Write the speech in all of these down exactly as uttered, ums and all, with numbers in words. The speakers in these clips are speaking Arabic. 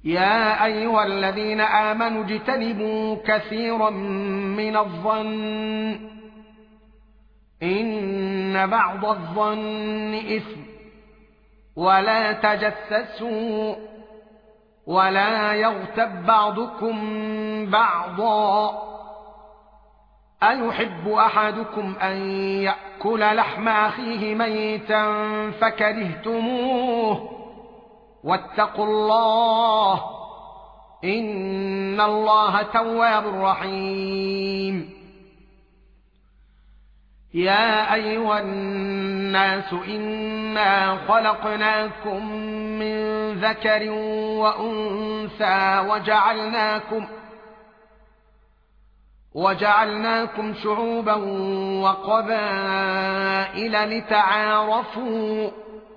يا أيها الذين آمنوا اجتنبوا كثيرا من الظن إن بعض الظن إثم ولا تجسسوا ولا يغتب بعضكم بعضا أيحب أحدكم أن يأكل لحم أخيه ميتا فكرهتموه واتقوا الله إن الله تواب رحيم. يا أيها الناس إنا خلقناكم من ذكر وأنثى وجعلناكم وجعلناكم شعوبا وقبائل لتعارفوا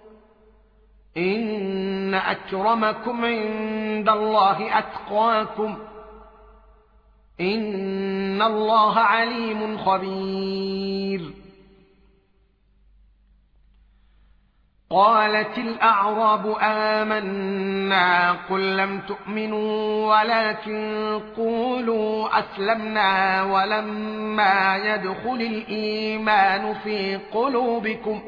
إن أكرمكم عند الله أتقاكم إن الله عليم خبير. قالت الأعراب آمنا قل لم تؤمنوا ولكن قولوا أسلمنا ولما يدخل الإيمان في قلوبكم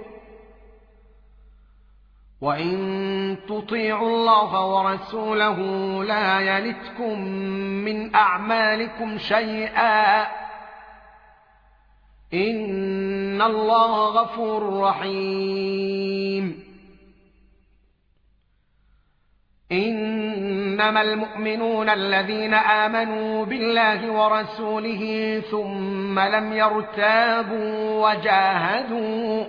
وإن تطيعوا الله ورسوله لا يلتكم من أعمالكم شيئا إن الله غفور رحيم. إنما المؤمنون الذين آمنوا بالله ورسوله ثم لم يرتابوا وجاهدوا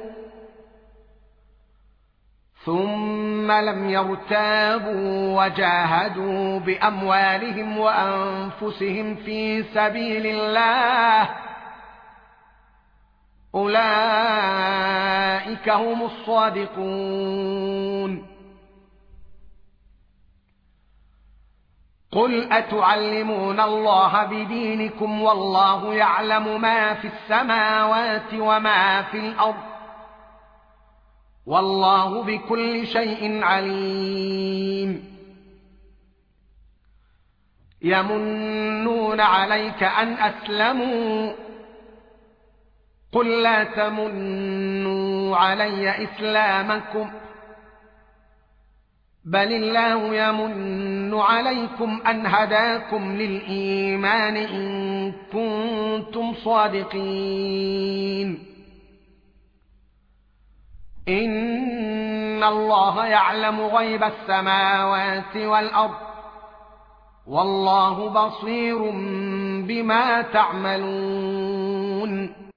ثم لم يرتابوا وجاهدوا بأموالهم وأنفسهم في سبيل الله أولئك هم الصادقون. قل أتعلمون الله بدينكم والله يعلم ما في السماوات وما في الأرض والله بكل شيء عليم. يمنون عليك أن أسلموا قل لا تمنوا علي إسلامكم بل الله يمن عليكم أن هداكم للإيمان إن كنتم صادقين. إن الله يعلم غيب السماوات والأرض والله بصير بما تعملون.